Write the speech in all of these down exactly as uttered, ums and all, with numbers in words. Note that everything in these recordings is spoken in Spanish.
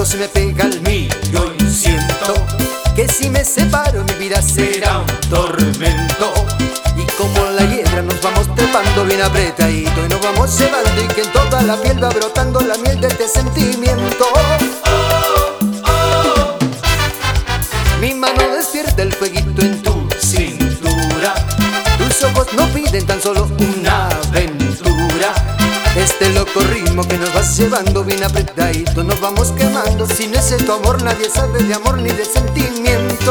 se me pega el mío y siento que si me separo mi vida será un tormento. Y como la hiedra nos vamos trepando bien apretadito y nos vamos cebando, y que en toda la piel va brotando la miel de este sentimiento. Mi mano despierta el fueguito en tu cintura, tus ojos no piden tan solo una aventura. Este loco ritmo que nos va llevando bien apretadito, nos vamos quemando. Sin ese tu amor nadie sabe de amor ni de sentimiento.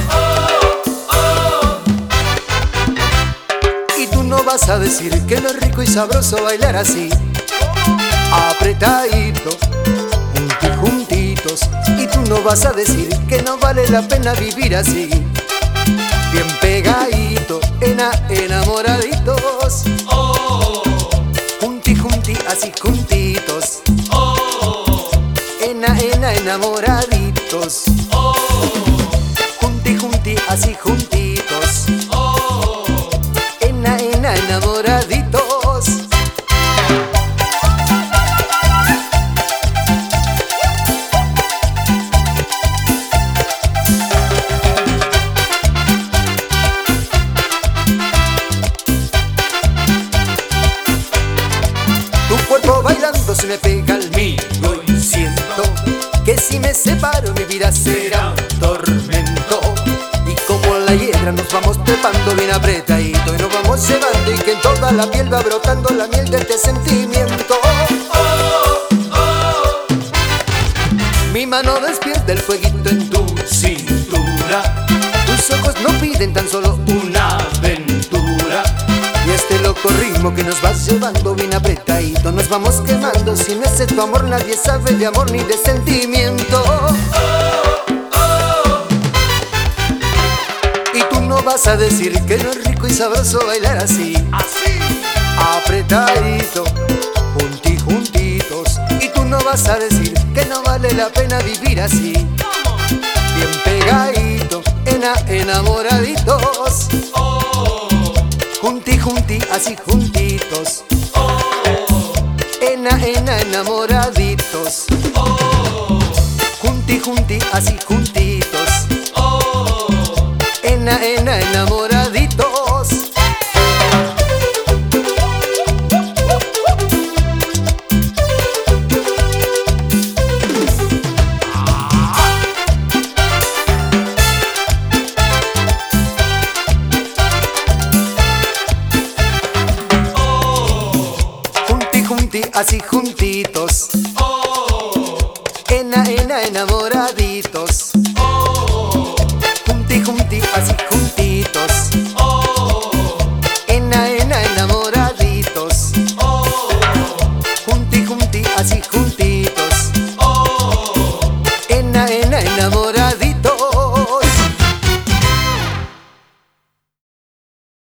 Y tú no vas a decir que no es rico y sabroso bailar así, apretadito, junti juntitos. Y tú no vas a decir que no vale la pena vivir así, bien pegadito, ena, enamoraditos. Junti junti, así juntitos. Ena, ena, enamoraditos. Junti junti, así juntitos. Ena, ena, enamoraditos. Tu cuerpo bailando se me pega al mío y siento que si me separo mi vida será un tormento. Y como la hiedra nos vamos trepando bien apretadito y nos vamos llevando, y que en toda la piel va brotando la miel de este sentimiento. Mi mano despierta el fueguito en tu cintura, tus ojos no piden tan solo una aventura. Y este loco ritmo que nos va llevando bien apretadito, nos vamos quemando. Sin ese tu amor nadie sabe de amor ni de sentimiento. Y tú no vas a decir que no es rico y sabroso bailar así, Así, apretadito, junti juntitos. Y tú no vas a decir que no vale la pena vivir así, bien pegadito, ena, enamoraditos. Junti junti, así juntitos. Ena, ena, enamoraditos. Junti junti, así juntitos. Ena, ena, enamoraditos. Junti junti, así juntitos. Ena, ena, enamoraditos.